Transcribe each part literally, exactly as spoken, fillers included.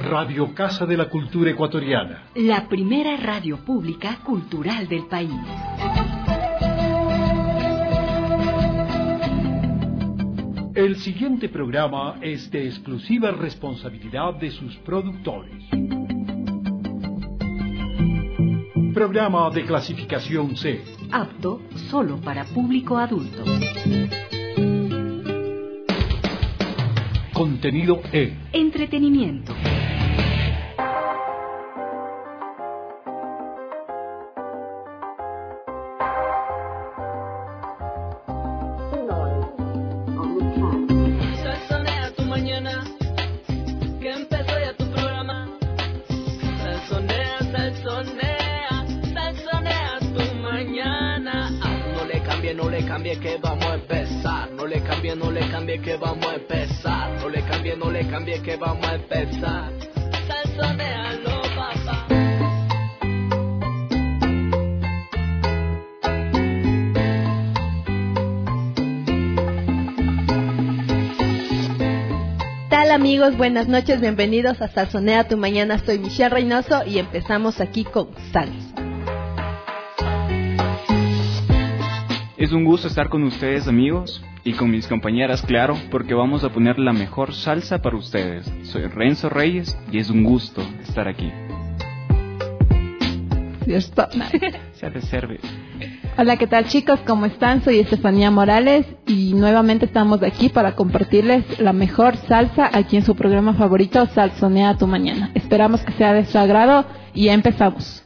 Radio Casa de la Cultura Ecuatoriana. La primera radio pública cultural del país. El siguiente programa es de exclusiva responsabilidad de sus productores. Programa de clasificación C. Apto solo para público adulto. Contenido E. Entretenimiento. Salsonea tu mañana, que empezó ya tu programa. Salsonea, salsonea, salsonea tu mañana. Ah, no le cambie, no le cambie que vamos a empezar. No le cambie, no le cambie que vamos a empezar. No le cambie, no le cambie que vamos a empezar. Salsonealo, papá. Hola amigos, buenas noches, bienvenidos a Salsonea tu mañana. Soy Michelle Reynoso y empezamos aquí con salsa. Es un gusto estar con ustedes, amigos, y con mis compañeras, claro, porque vamos a poner la mejor salsa para ustedes. Soy Renzo Reyes y es un gusto estar aquí. Cierto. Se reserve. Hola, ¿qué tal chicos? ¿Cómo están? Soy Estefanía Morales y nuevamente estamos aquí para compartirles la mejor salsa aquí en su programa favorito, Salsonea tu mañana. Esperamos que sea de su agrado y ya empezamos.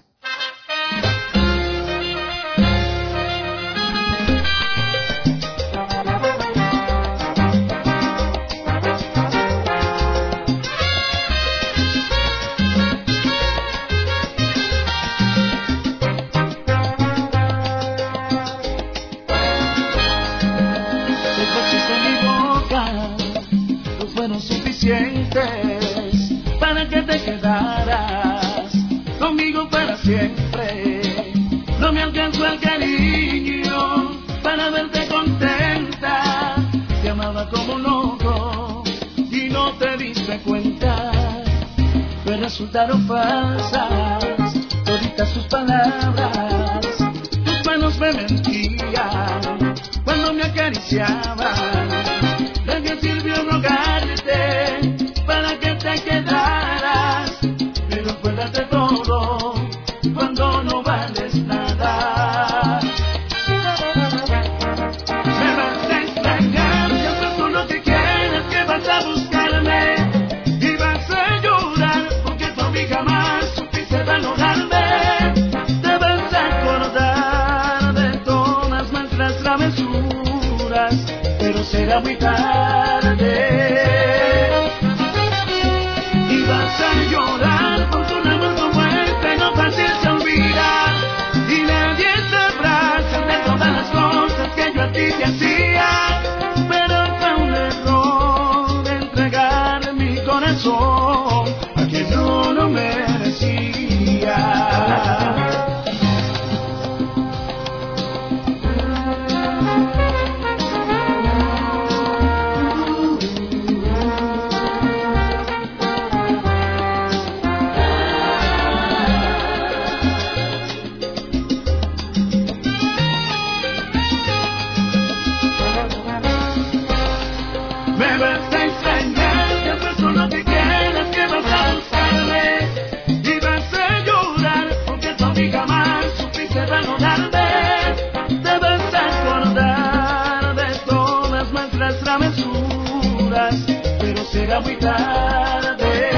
Para que te quedaras conmigo para siempre. No me alcanzó el cariño para verte contenta. Te amaba como loco y no te diste cuenta. Pues resultaron falsas toditas tus palabras. Tus manos me mentían cuando me acariciaban. ¿De qué sirvió rogarte para que te quedaras? Pero acuérdate todo cuando no vales nada. Me vas a extrañar, siempre tú lo que quieres, que vas a buscarme y vas a llorar porque tú a mí jamás supiste valorarme. Te vas a acordar de todas nuestras travesuras, pero será muy tarde. Y vas a llorar porque un amor como este no fácil se olvida. Y nadie sabrá de todas las cosas que yo a ti te hacía. Pero fue un error entregar mi corazón a quien no lo merecía. Pero será muy tarde.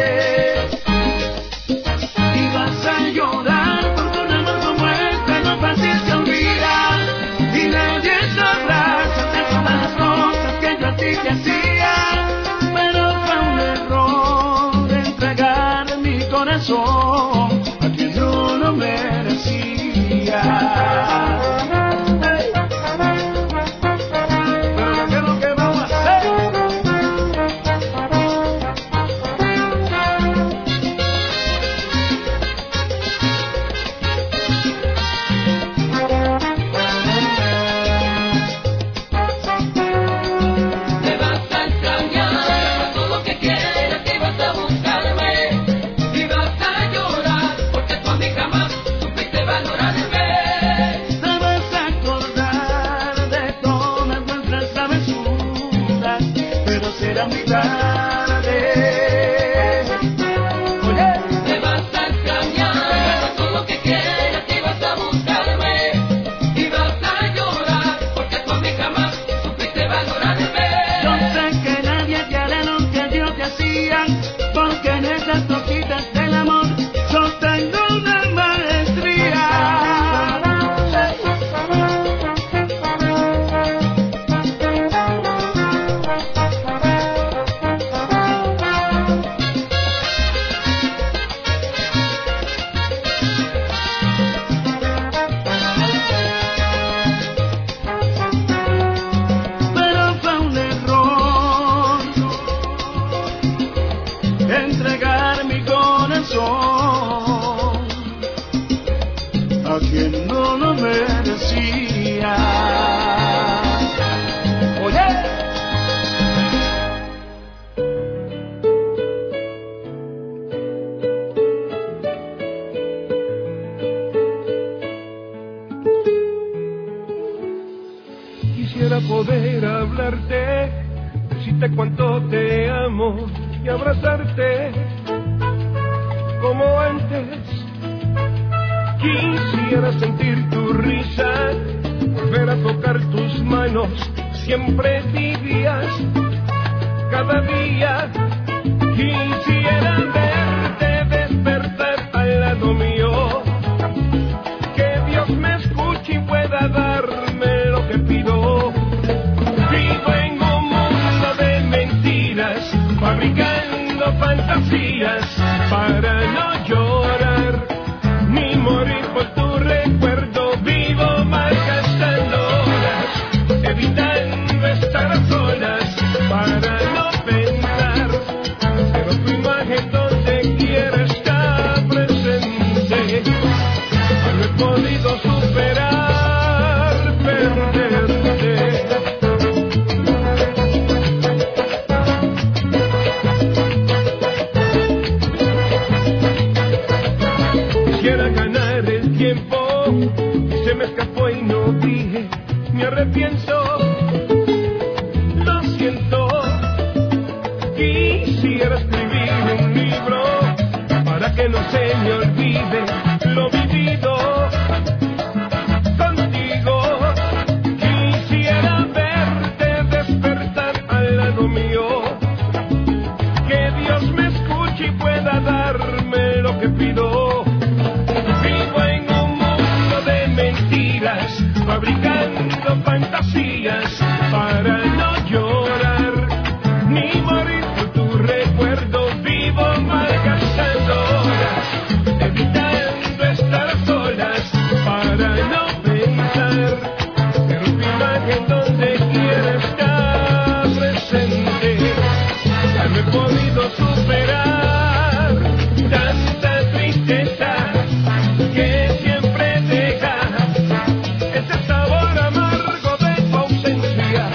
Y vas a llorar porque un amor como este no fácil se olvida. Y nadie sabrá de todas las cosas que yo a ti te hacía. Pero fue un error entregar mi corazón a quien no lo merecía. Me vas a extrañar, todo lo que quieras que vas a buscarme. nunca muy tarde. Oye, Te vas a extrañar todo lo que quieras y vas a buscarme y vas a llorar porque tú a mí jamás supiste valorarme. yo sé que nadie te hará lo que yo te hacía, porque en esas cositas del amor yo tengo una maestría. Pero fue un error entregar mi corazón a quien no lo merecía. Oye, Quisiera poder hablarte, decirte cuánto te amo y abrazarte como antes. Quisiera sentir tu risa, volver a tocar tus manos, siempre tibias, cada día. Quisiera verte despertar al lado mío, que Dios me escuche y pueda darme lo que pido. Vivo en un mundo de mentiras, fabricando fantasías para no llorar ni morir por tu recuerdo. Vivo malgastando horas, evitando estar a solas para no pensar, pero tu imagen donde quiera está presente. No he podido superar perderte. Quisiera ganar el tiempo y se me escapó y no dije, me arrepiento, lo siento. Quisiera escribir un libro para que no se me olvide lo vivido contigo. Quisiera verte despertar al lado mío, que Dios me escuche y pueda darme lo que pido. Vivo en un mundo de mentiras, fabricando fantasías para no llorar ni morir por tu recuerdo. Vivo malgastando horas, evitando estar a solas para no pensar, pero tu imagen donde quiera está presente. Ya no he podido superar tanta tristeza que siempre deja ese sabor amargo de tu ausencia.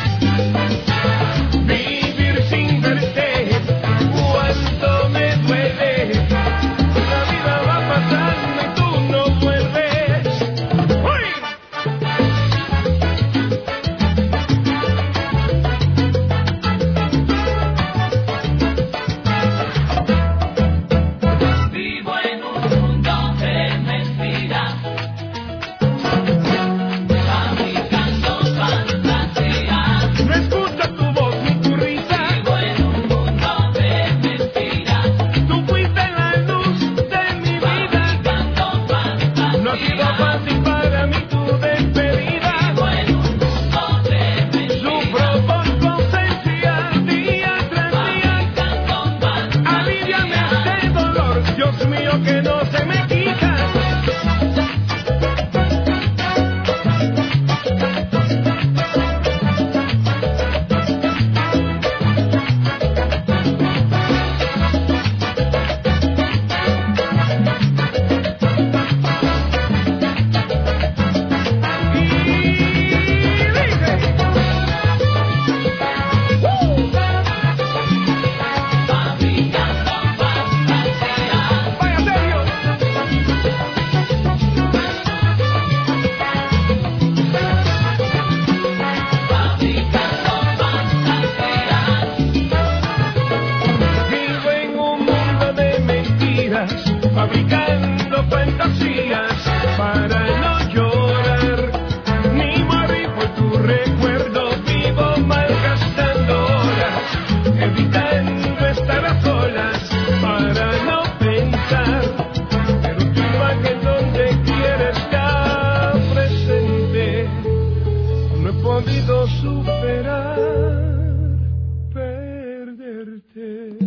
Vivir sin verte, cuánto me duele. La vida va pasando y tú no vuelves. ¡Uy! fabricando fantasías para no llorar. Ni morir por tu recuerdo, vivo malgastando horas, evitando estar a solas para no pensar. Pero tu imagen donde quiera está presente, no he podido superar perderte.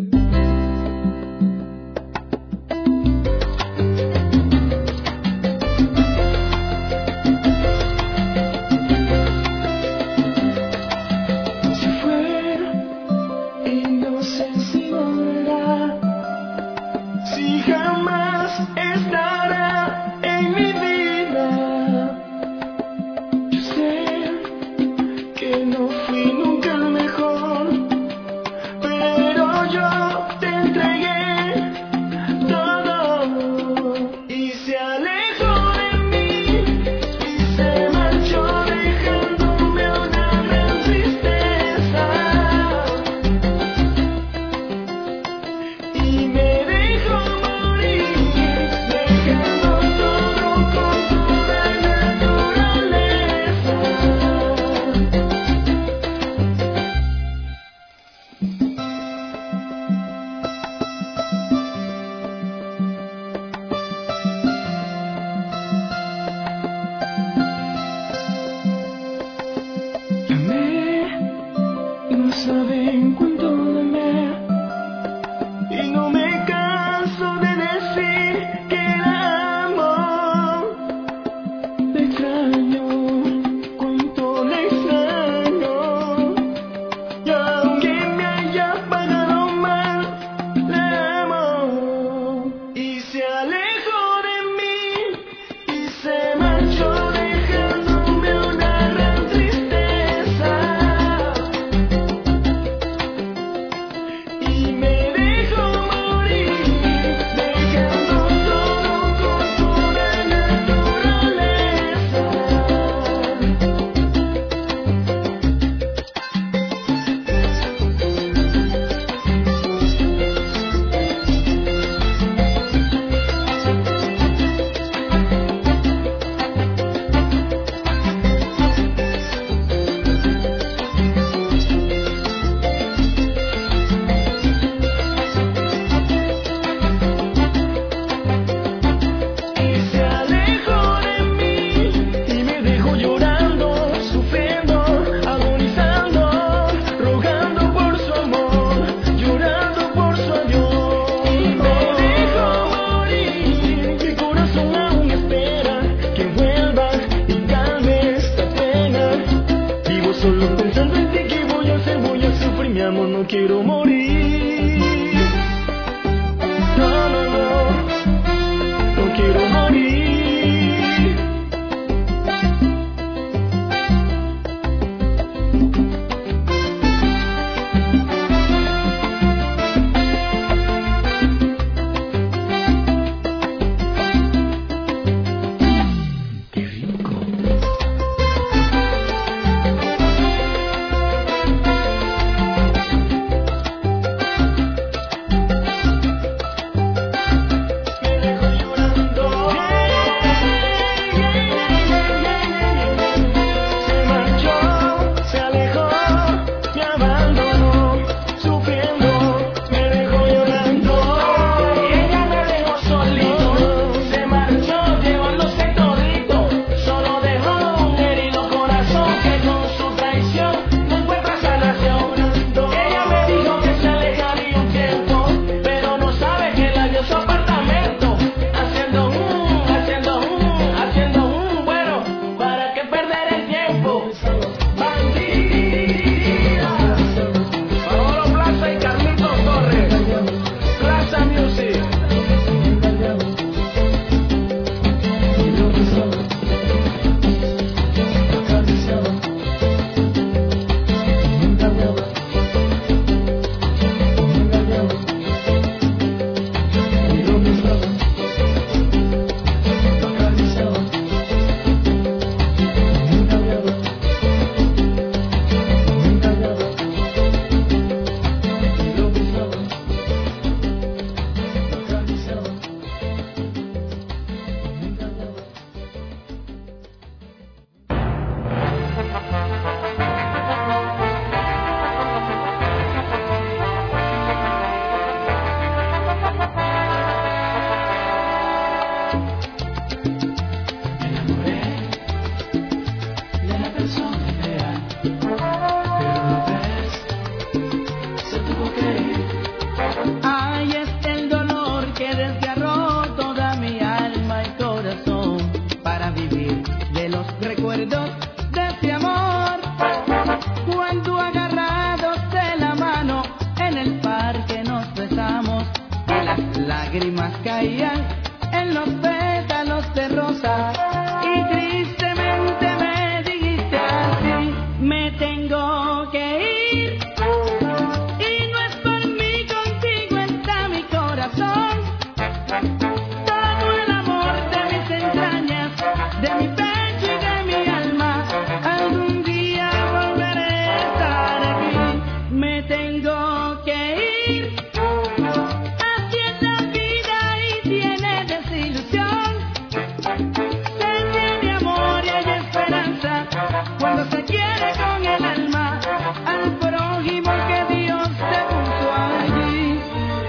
caían en los pétalos de rosa y tristemente me dijiste así: me tengo que ir y no es por mí, contigo está mi corazón, todo el amor de mis entrañas, de mi pecho y de mi alma, algún día volveré a estar aquí. Me tengo que ir, así es la vida y tiene desilusión, se tiene amor y hay esperanza cuando se quiere con el alma al prójimo que Dios te puso allí.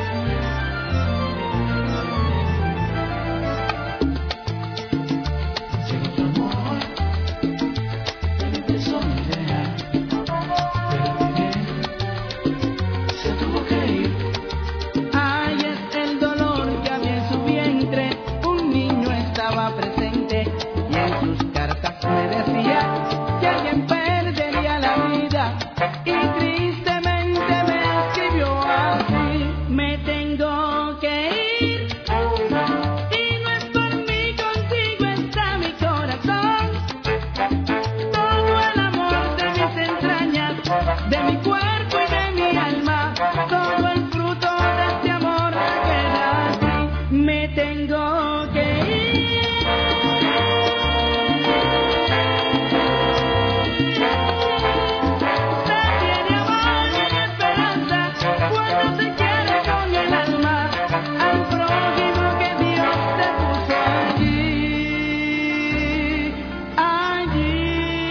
Sin tu amor, empezó mi idea, pero bien, se tuvo que ir. Ay, es el dolor que había en su vientre, un niño estaba presente y en sus cartas me decía que alguien perdería la vida y tristemente me escribió así: me tengo que ir y no es por mí, contigo está mi corazón, todo el amor de mis entrañas, de mi cuerpo y de mi alma, todo el fruto de este amor queda aquí. Me tengo que ir. Se tiene amor y esperanza cuando se quiere con el alma al prójimo que Dios te puso allí, allí.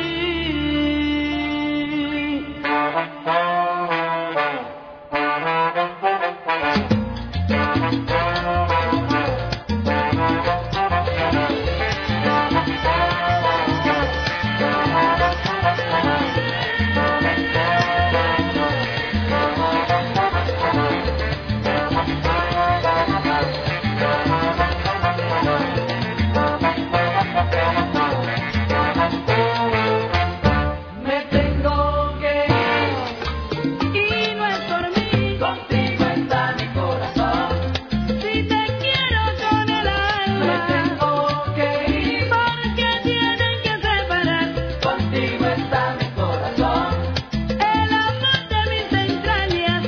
Me tengo que ir y no es por mí, contigo está mi corazón, si te quiero con el alma. Me tengo que ir porque tienen que separar, contigo está mi corazón, el amor de mis entrañas.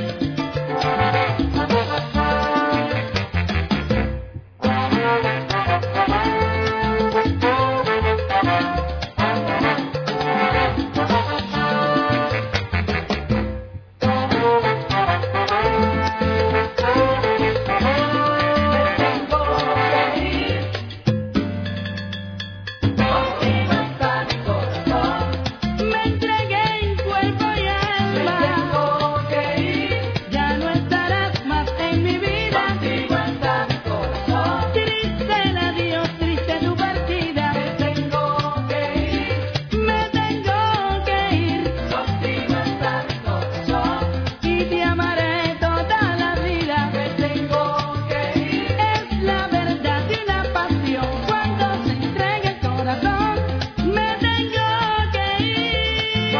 Me entregué en cuerpo y alma. Me tengo que ir, ya no estarás más en mi vida. Contigo está mi corazón. Triste el adiós, triste tu partida. Me tengo que ir, me tengo que ir. Contigo está mi corazón y te amaré toda la vida. Me tengo que ir, es la verdad y la pasión cuando se entrega el corazón. Me tengo que ir.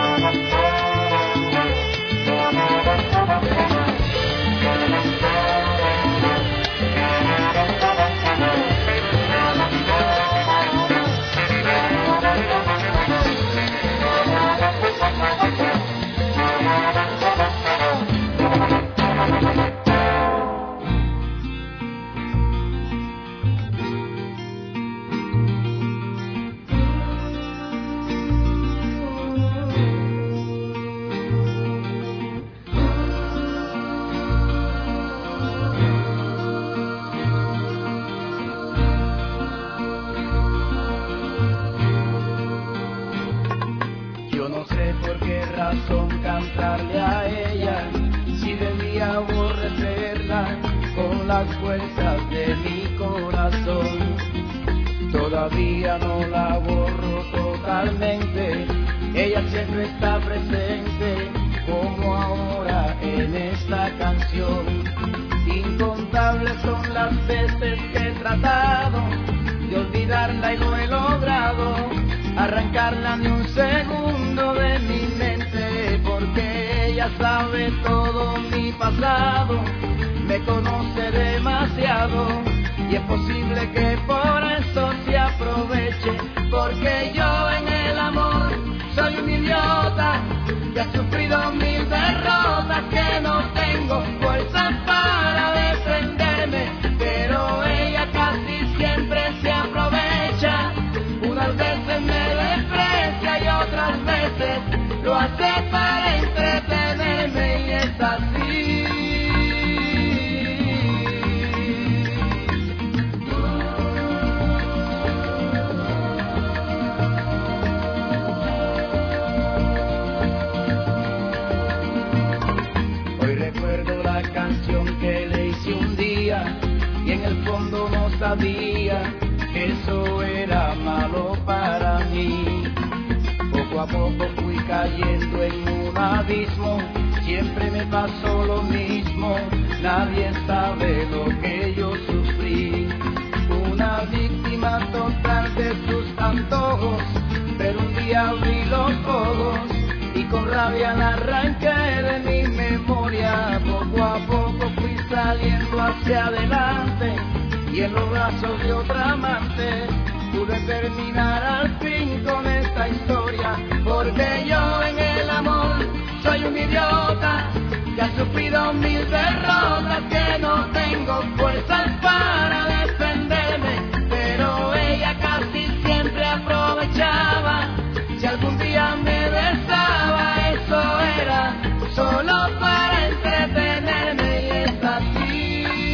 Yo no sé por qué razón cantarle a ella, si debía aborrecerla con las fuerzas de mi corazón. Todavía no la borro totalmente, ella siempre está presente, como ahora en esta canción. Incontables son las veces que he tratado de olvidarla y no he logrado arrancarla ni un segundo de mi mente, porque ella sabe todo mi pasado, me conoce demasiado y es posible que por eso se aproveche, porque yo en el amor soy un idiota que ha sufrido mil derrotas, que no tengo fuerzas para defenderme, pero ella casi siempre se aprovecha. Unas veces me desprecia y otras veces lo hace para entretenerme, y es así. Hoy recuerdo la canción que le hice un día y en el fondo no sabía que eso era malo para mí. Poco a poco fui cayendo en un abismo, siempre me pasó lo mismo, nadie sabe lo que yo sufrí. Una víctima total de sus antojos, pero un día abrí los ojos y con rabia la arranqué de mi memoria. Poco a poco fui saliendo hacia adelante y en los brazos de otra amante pude terminar al fin con esta historia, porque yo en el amor soy un idiota que ha sufrido mil derrotas, que no tengo fuerzas para defenderme, pero ella casi siempre aprovechaba. Si algún día me besaba, eso era solo para entretenerme, y es así.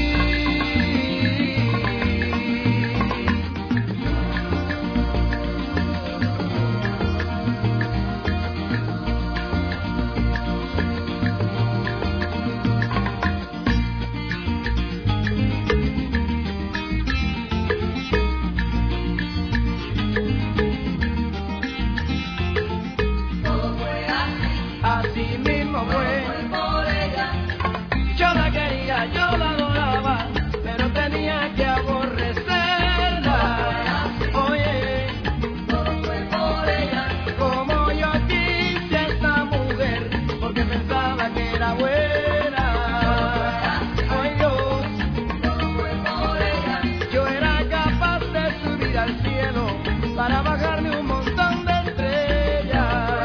Así mismo fue, yo la quería, yo la adoraba, pero tenía que aborrecerla. Oye, todo fue por ella, como yo quise a esta mujer, porque pensaba que era buena. Ay Dios, todo fue por ella, yo era capaz de subir al cielo para bajarme un montón de estrellas.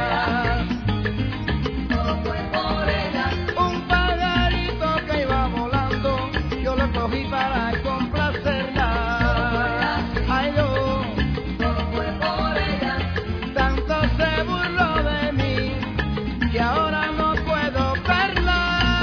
Cogí para complacerla. Ay, yo, todo fue por ella. Tanto se burló de mí que ahora no puedo verla.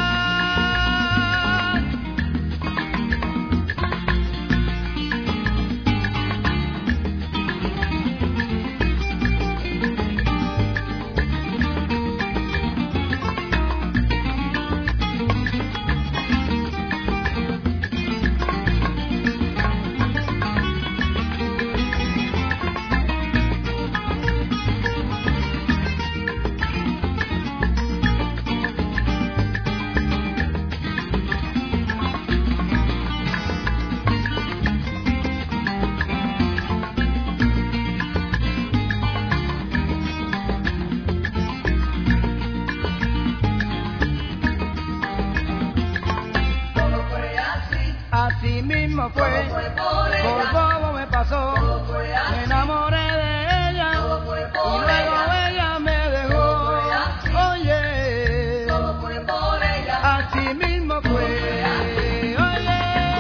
Así mismo fue, por bobo me pasó, me enamoré de ella y luego ella me dejó. Oye, así mismo fue. Oye,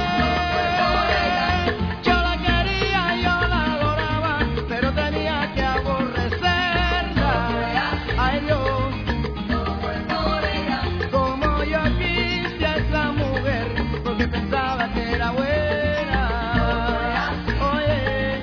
yo la quería, yo la adoraba, pero tenía que aborrecerla. Ay Dios, como yo quise a esa mujer, porque pensaba que era buena. Oye,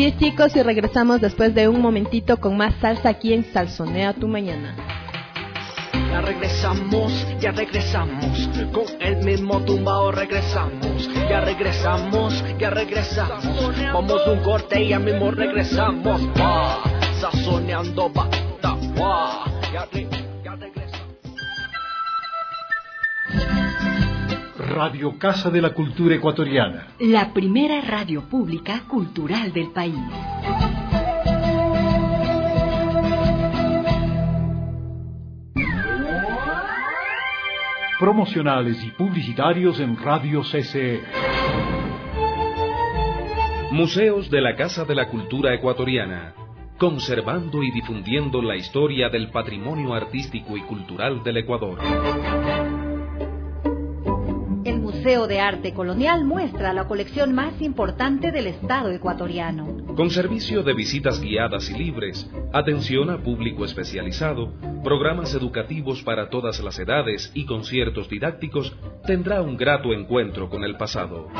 es, chicos, y regresamos después de un momentito con más salsa aquí en Salsonea tu Mañana. Ya regresamos, ya regresamos, con el mismo tumbao regresamos. Ya regresamos, ya regresamos, vamos de un corte y ya mismo regresamos. Va, sazoneando bata, va, ya, re, ya regresamos. Radio Casa de la Cultura Ecuatoriana. La primera radio pública cultural del país. Promocionales y publicitarios en Radio C C E. Museos de la Casa de la Cultura Ecuatoriana, conservando y difundiendo la historia del patrimonio artístico y cultural del Ecuador. El Museo de Arte Colonial muestra la colección más importante del Estado ecuatoriano. Con servicio de visitas guiadas y libres, atención a público especializado, programas educativos para todas las edades y conciertos didácticos, tendrá un grato encuentro con el pasado.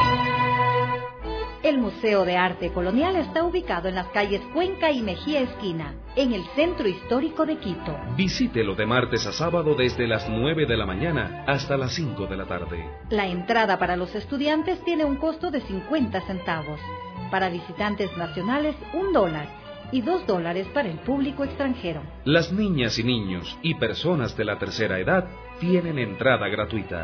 El Museo de Arte Colonial está ubicado en las calles Cuenca y Mejía Esquina, en el centro histórico de Quito. Visítelo de martes a sábado desde las nueve de la mañana hasta las cinco de la tarde. La entrada para los estudiantes tiene un costo de cincuenta centavos. Para visitantes nacionales, un dólar. Y dos dólares para el público extranjero. Las niñas y niños y personas de la tercera edad tienen entrada gratuita.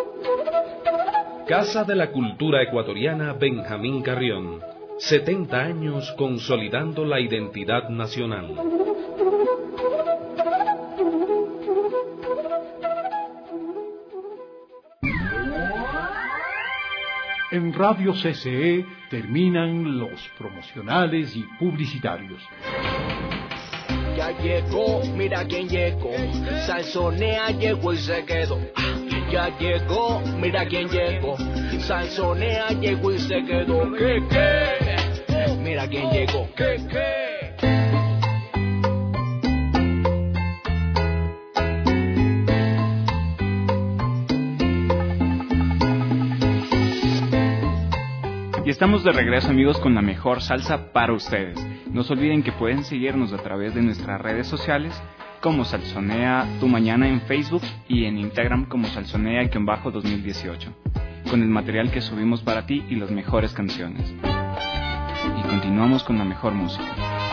Casa de la Cultura Ecuatoriana Benjamín Carrión. setenta años consolidando la identidad nacional. En Radio C C E terminan los promocionales y publicitarios. Ya llegó, mira quién llegó. Salsonea llegó y se quedó. Ya llegó, mira quién llegó. Salsonea llegó y se quedó. ¿Qué, qué? Mira quién llegó. ¿Qué, qué? Y estamos de regreso, amigos, con la mejor salsa para ustedes. No se olviden que pueden seguirnos a través de nuestras redes sociales como Salsonea Tu Mañana en Facebook y en Instagram como Salsonea-dos mil dieciocho, con el material que subimos para ti y las mejores canciones. Y continuamos con la mejor música.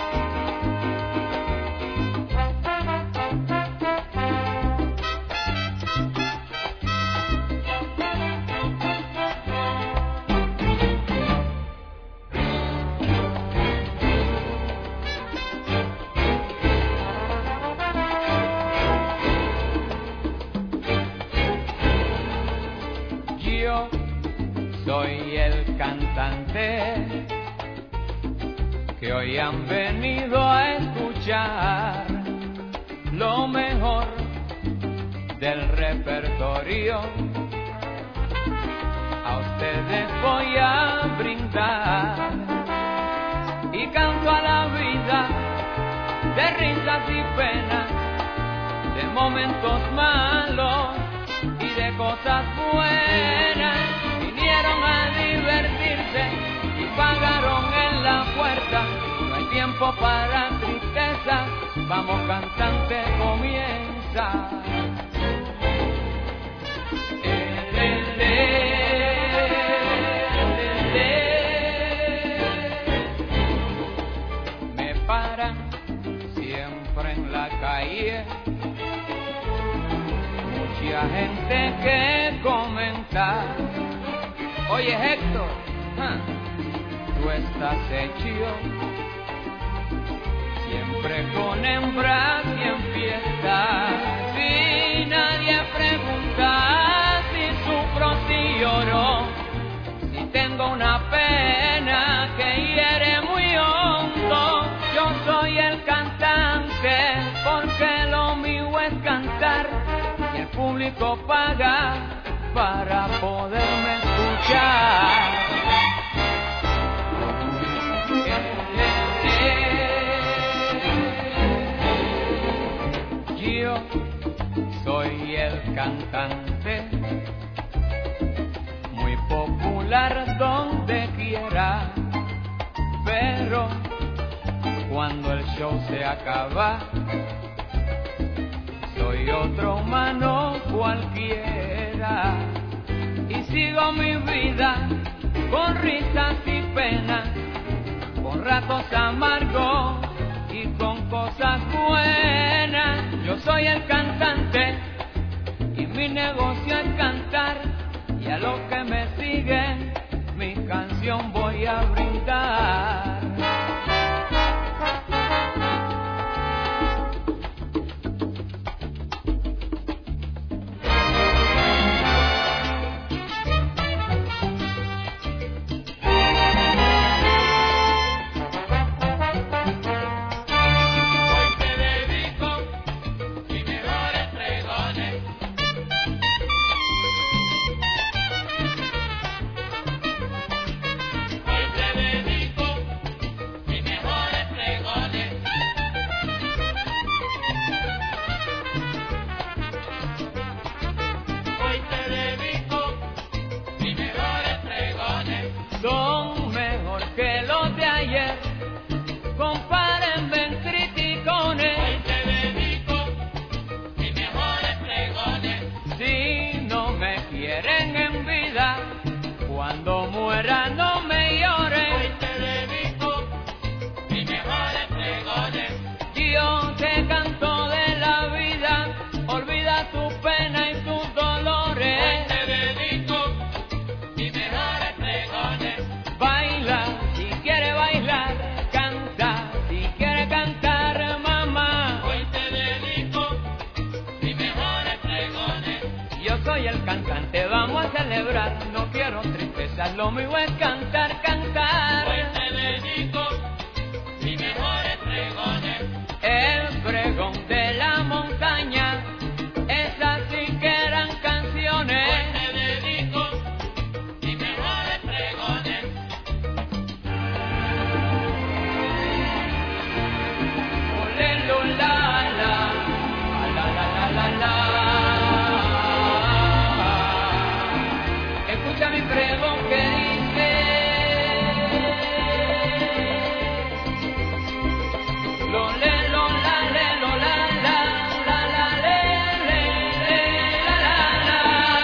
Soy el cantante que hoy han venido a escuchar lo mejor del repertorio. A ustedes voy a brindar y canto a la vida de risas y penas, de momentos malos y de cosas buenas. Vinieron a divertirse y pagaron en la puerta. No hay tiempo para tristeza, vamos cantante, comienza. Me paran siempre en la calle mucha gente que comenta. Oye, Héctor, ¿huh? Tú estás hecho siempre con hembras y en fiesta. Si nadie pregunta si sufro, si lloro, si tengo una pena que hiere muy hondo. Yo soy el cantante porque lo mío es cantar y el público paga para poderme escuchar. Yo soy el cantante, muy popular donde quiera, pero cuando el show se acaba. Soy otro humano cualquiera y sigo mi vida con risas y penas, con ratos amargos y con cosas buenas. Yo soy el cantante y mi negocio es cantar, y a los que me siguen mi canción voy a brindar. Son mejor que los de ayer, compárenme en criticones. Hoy te dedico mis mejores pregones. Si no me quieren en vida, cuando muera no me lloren. Hoy te dedico mis mejores pregones. Yo te canto de la vida, olvida tu pena y tus dolores. Hoy te dedico mis mejores pregones. Baila si quiere bailar, canta si quiere cantar, mamá. Hoy te dedico mis mejores pregones. Yo soy el cantante, vamos a celebrar. No quiero tristeza, lo mío es cantar, cantar. Hoy te dedico mis mejores pregones. El pregón de la montaña, esas sí que eran canciones. Hoy te dedico mis mejores pregones. Olelo la la, la la la la la. Escucha mi pregón que dice: lo le lo la le lo la la la la le le le la la la.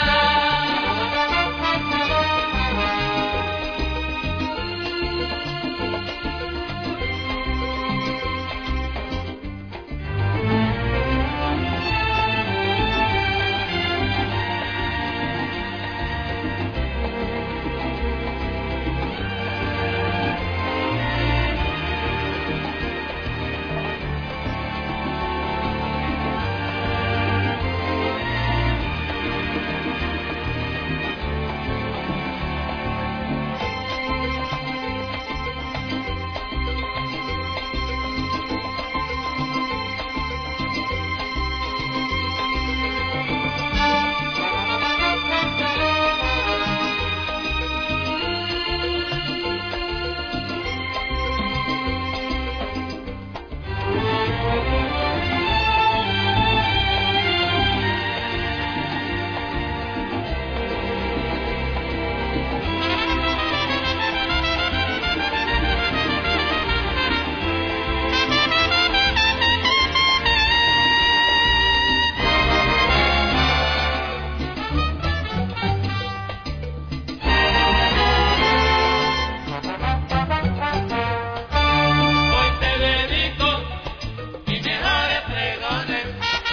Hoy te dedico mis mejores pregones.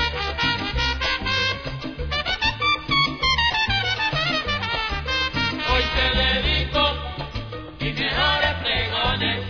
Hoy te dedico mis mejores pregones.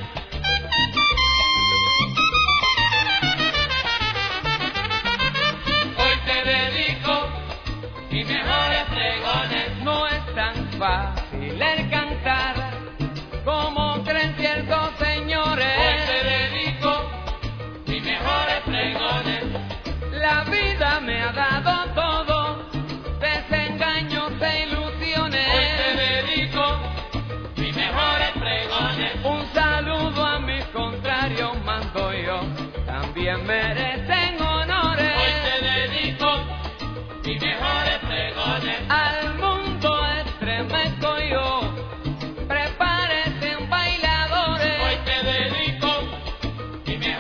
Hoy te dedico mis mejores pregones. No es tan fácil el cantar como creen ciertos señores. Hoy te dedico mis mejores pregones. La vida me ha dado todo, desengaños e ilusiones. Hoy te dedico mis mejores pregones. Un saludo a mis contrarios mando yo, también merecen honores. Hoy te dedico mis mejores pregones. Al mundo estremezco yo, prepárese un bailadores. Hoy te dedico mis mejores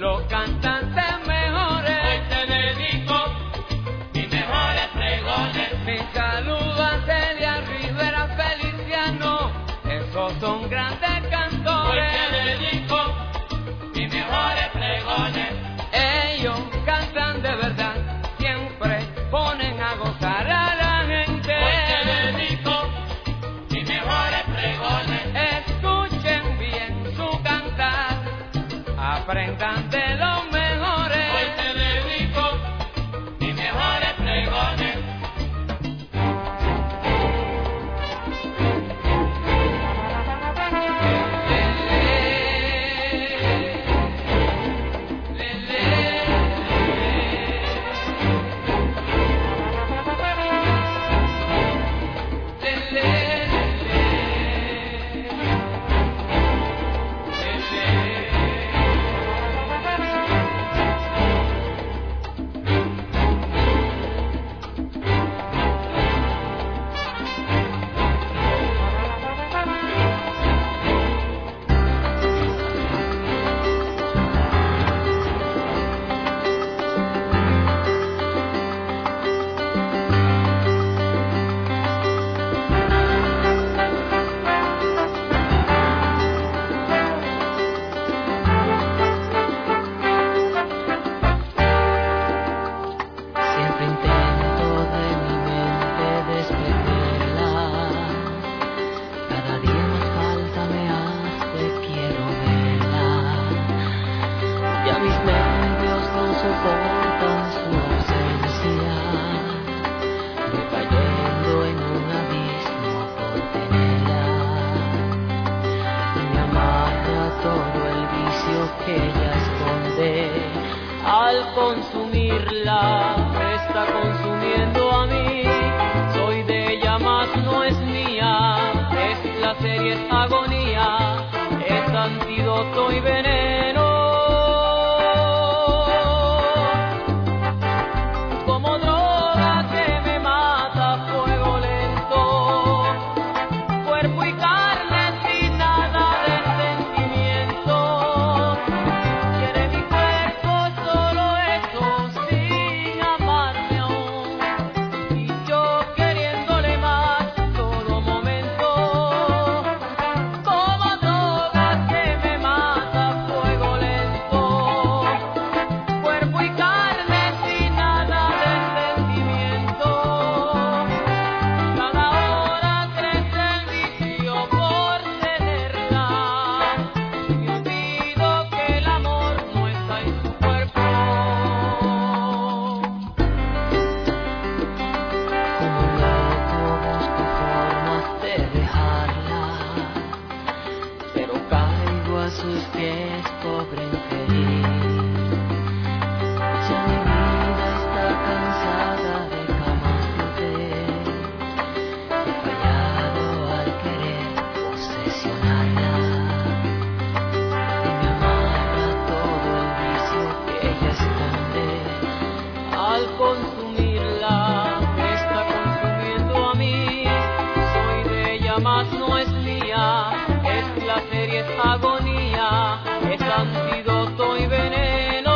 los cantantes mejores. Hoy te dedico mis mejores pregones. Mi saludo a Celia Rivera Feliciano, esos son grandes Hoy cantores. te dedico mis mejores pregones. Ellos cantan de verdad, siempre ponen a gozar a la gente. Hoy te dedico mis mejores pregones. Escuchen bien su cantar, aprendan de los mejores. Hoy te dedico mis mejores pregones. Siempre intento de mi mente desprenderla. Cada día más falta me hace, quiero verla. Ya mis nervios no soportan su ausencia. Voy cayendo en un abismo por tenerla. Y me amarra todo el vicio que ella esconde. Al consumirla, me está consumiendo a mí. Soy de ella, más no es mía. Es placer y es agonía. Es antídoto y veneno. Como droga que me mata a fuego lento. Cuerpo y carne sin nada de sentimiento. Quiere mi cuerpo solo eso, sin amarme aún. Y yo queriéndole más todo momento. Como droga que me mata a fuego lento. Cuerpo y carne sin nada de sentimiento. Cada hora crece el vicio por tenerla. Me olvido que el amor no está en su cuerpo. Como loco busco formas de dejarla, pero caigo a sus pies, pobre infeliz. Ya mi vida está cansada de jamás poder. He fallado al querer posesionarla. Y me amarra todo el vicio que ella esconde. Al consumirla, me está consumiendo a mí. Soy de ella, más no es mía. Es placer y es agonía. Es antídoto y veneno.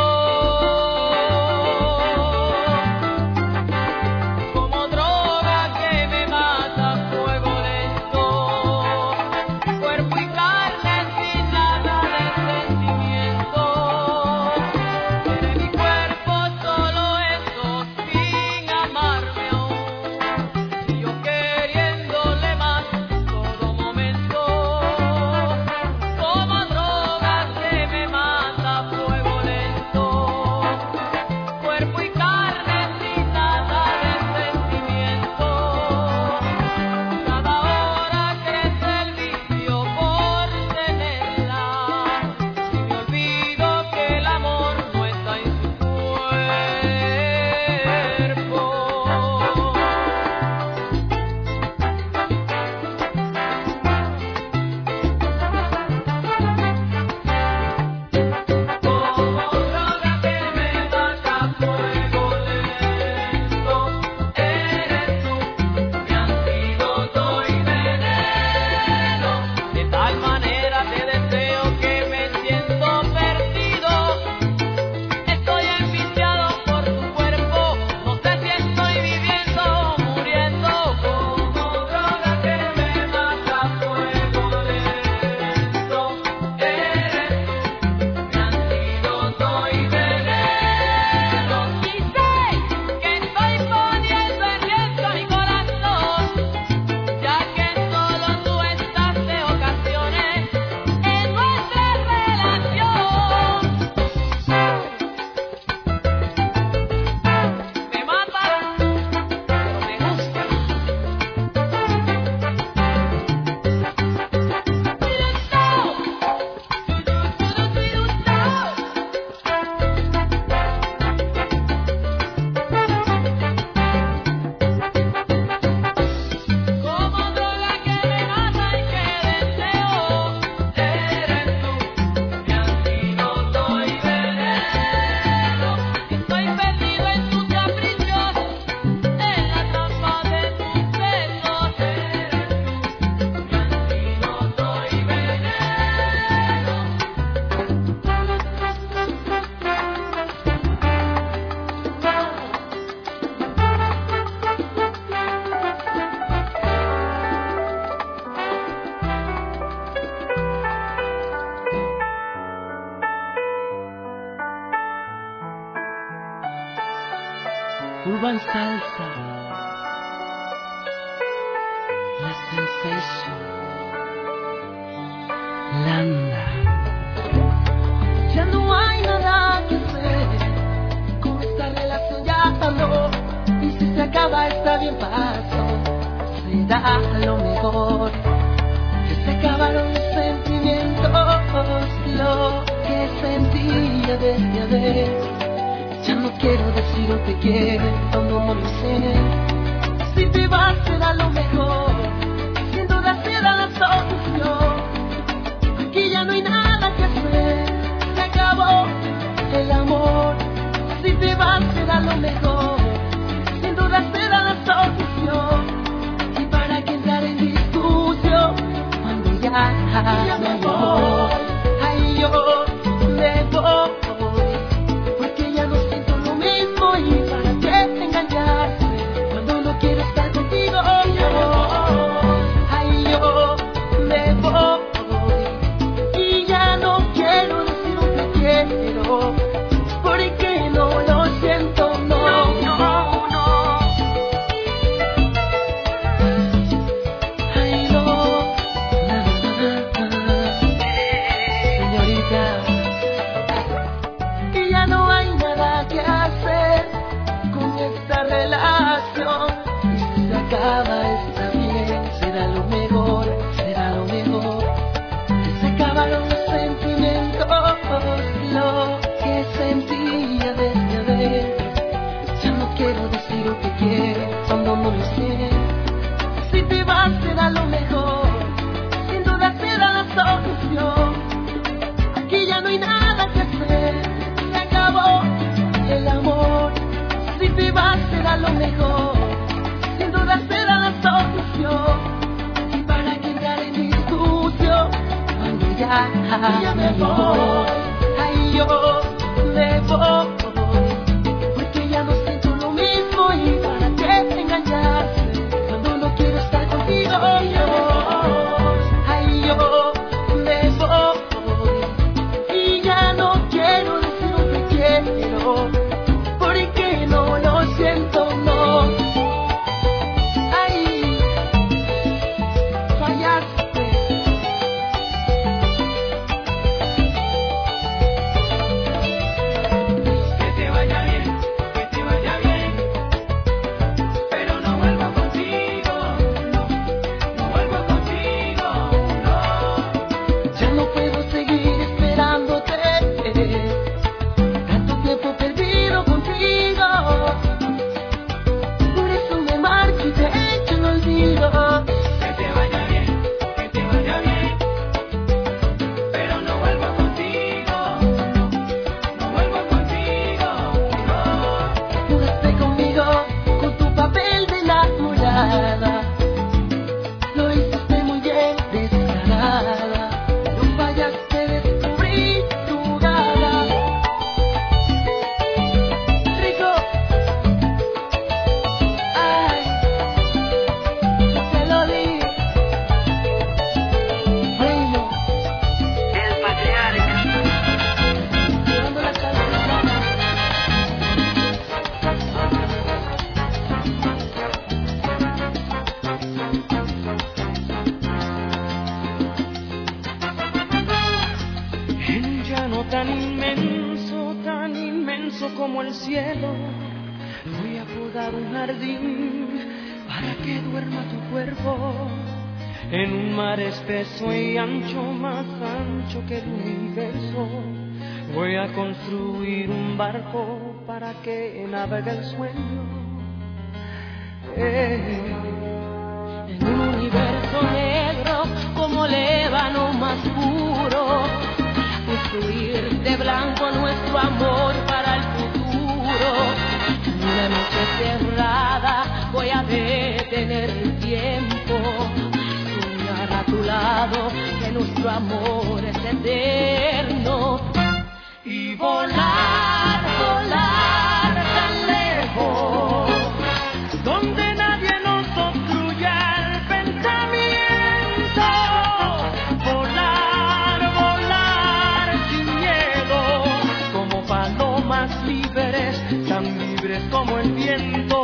Como droga que me mata a fuego lento. Cuerpo y carne sin nada de sentimiento. Quiere mi cuerpo solo eso, sin amarme aún. Y yo queriéndole más todo momento. Como droga que me mata urban salsa, la sensation, Landa. Ya no hay nada que hacer con esta relación, ya no. Y si se acaba está bien, paso, será lo mejor. Que se acabaron los sentimientos, lo que sentía desde adentro. Ya no quiero decir lo que quiero, no, no lo sé. Si te vas será lo mejor, sin duda será la solución. Aquí ya no hay nada que hacer, se acabó el amor. Si te vas será lo mejor, sin duda será la solución. Y para que entrar en discusión, cuando ya, ya me voy, ay yo me voy. Y para qué engañarse cuando no quiero estar contigo. Ay, yo me voy y ya no quiero decir lo que quiero, porque no lo siento, no, no, no. Ay, no, na, na, na, señorita, y ya no hay nada que hacer con esta relación. Y si se acaba está bien, será lo mejor, será lo mejor. Que se acabaron los sentimientos, lo que sentía desde adentro. Ya no quiero decir lo que quiero, cuando no lo sé. Si te vas será lo mejor, sin duda será la solución. Aquí ya no hay nada que hacer, se acabó el amor. Si te vas será lo mejor, sin duda será la solución. Y para que entrar en discusión, cuando ya, ya me voy, ay yo me voy, porque ya no siento lo mismo. Y para qué engañarse cuando no quiero estar contigo. Ay yo me voy y ya no quiero decir lo que quiero, porque no lo siento, no. Ay, fallaste. Que te vaya bien, que te vaya bien, pero no vuelvo contigo, no, no vuelvo contigo, no. Ya no puedo seguir esperándote, tanto tiempo perdido contigo. Por eso me marcho y te echo en olvido. Que te vaya bien, que te vaya bien, pero no vuelvo contigo, no vuelvo contigo, no. Jugaste conmigo con tu papel de enamorada, lo hiciste muy bien, descarada. No fallaste, descubrí tu gana. Rico, ay, yo te lo di. Reino, el patriarca, llevando la cabeza. En un llano tan inmenso, tan inmenso como el cielo, voy a podar un jardín para que duerma tu cuerpo. En un mar espeso y ancho, más ancho que el universo, voy a construir un barco para que navegue el sueño. Eh. En un universo negro como el ébano más puro, construir de blanco nuestro amor para el futuro. En una noche cerrada voy a detener el tiempo, soñar a tu lado que nuestro amor es eterno. Y volar, volar tan lejos, Donde nadie nos obstruya el pensamiento. Volar, volar sin miedo, como palomas libres, tan libres como el viento.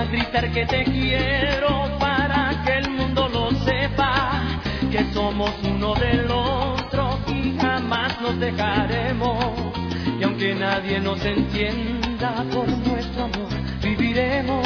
gritar que te quiero para que el mundo lo sepa, que somos uno del otro y jamás nos dejaremos. Y aunque nadie nos entienda, por nuestro amor viviremos.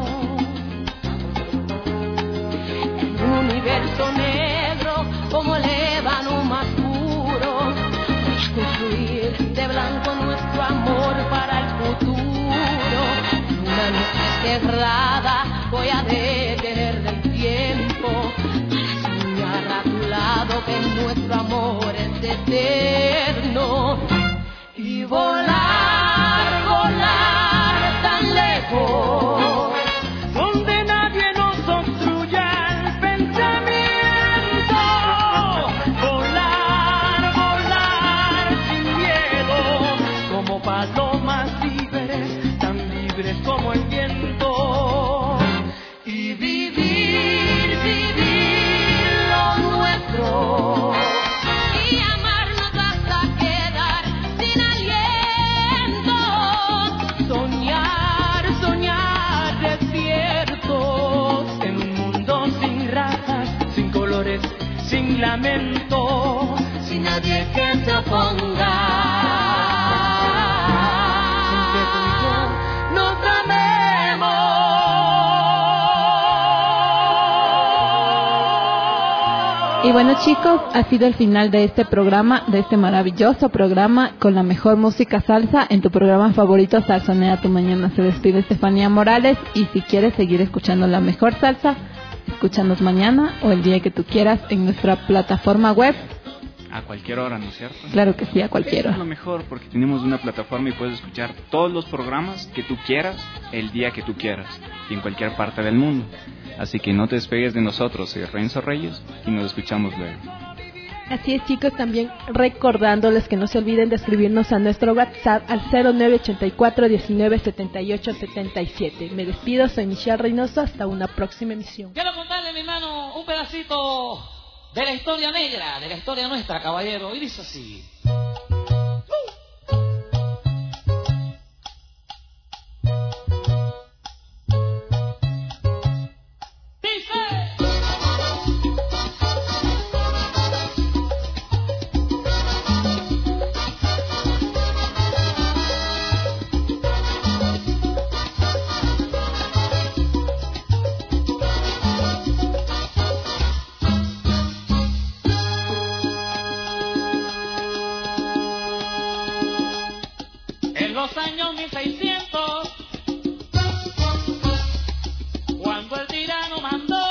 En un universo negro como el ébano más puro, construir de blanco nuestro amor para el futuro. Una noche cerrada voy a detener del tiempo para soñar a tu lado que nuestro amor es eterno. Y volar, volar tan lejos, donde nadie nos obstruya el pensamiento. Volar, volar sin miedo, como palomas libres, tan libres como el viento. y vivir, vivir lo nuestro. Y amarnos hasta quedar sin aliento. Soñar, soñar despiertos en un mundo sin razas, sin colores, sin lamento, sin nadie que se oponga. Sin que tú y yo nos amemos. Y bueno, chicos, ha sido el final de este programa, de este maravilloso programa con la mejor música salsa en tu programa favorito, Salsonea tu Mañana. Se despide Estefanía Morales y si quieres seguir escuchando la mejor salsa, escúchanos mañana o el día que tú quieras en nuestra plataforma web. A cualquier hora, ¿no es cierto? Claro que sí, a cualquier hora. Es lo mejor porque tenemos una plataforma y puedes escuchar todos los programas que tú quieras, el día que tú quieras y en cualquier parte del mundo. Así que no te despegues de nosotros, soy Renzo Reyes y nos escuchamos luego. Así es, chicos, también recordándoles que no se olviden de escribirnos a nuestro WhatsApp al cero nueve ochenta y cuatro diecinueve setenta y ocho setenta y siete. Me despido, soy Michelle Reynoso, hasta una próxima emisión. Quiero contarle, mi hermano, un pedacito de la historia negra, de la historia nuestra, caballero, y dice así. En los años mil seiscientos, cuando el tirano mandó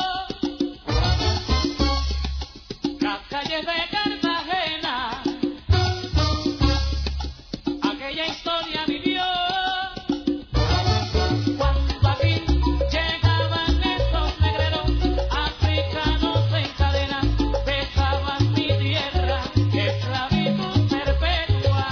las calles de Cartagena, aquella historia vivió. Cuando aquí llegaban esos negreros africanos en cadena, dejaban mi tierra, esclavitud perpetua.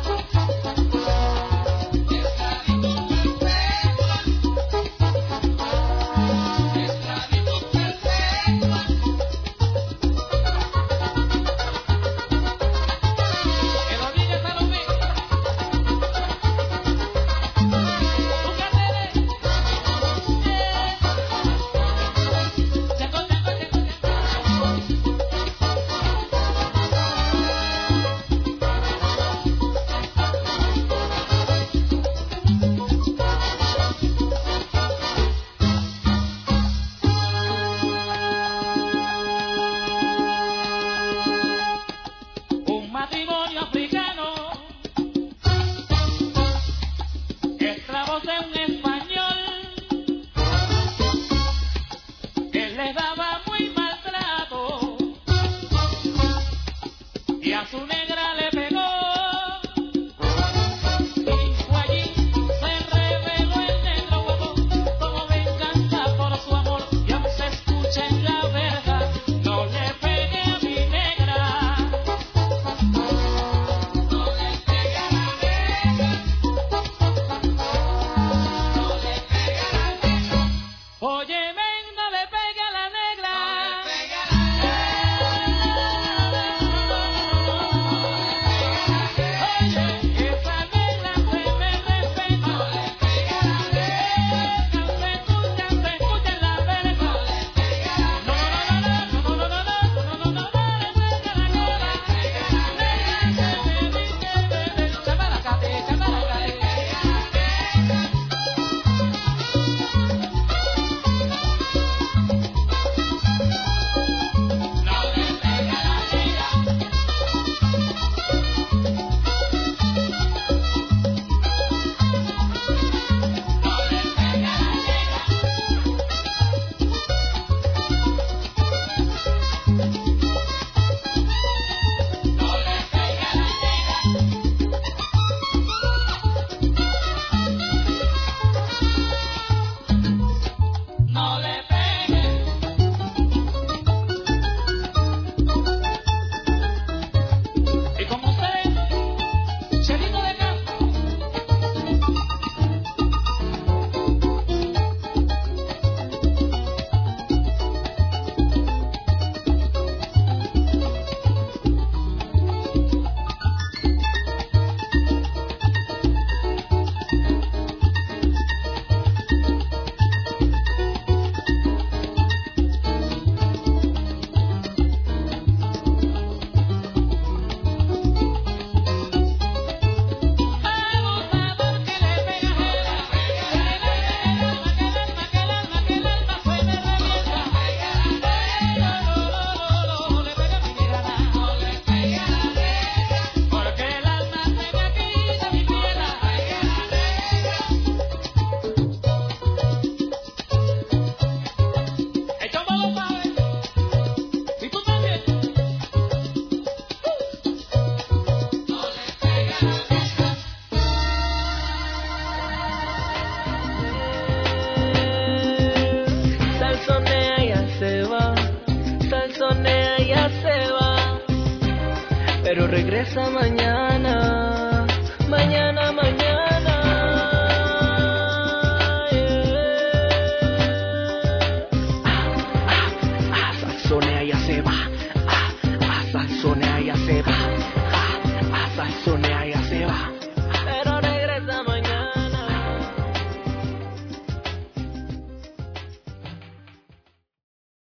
Un matrimonio africano, esclavos de un español, él les daba muy maltrato y a su negra le pegó. Y fue allí, se reveló el negro guapo como venganza por su amor. Y aún se escucha en la verga, no le pegue a mi negra. Oye, ven, no le pegue a la negra. regresa mañana.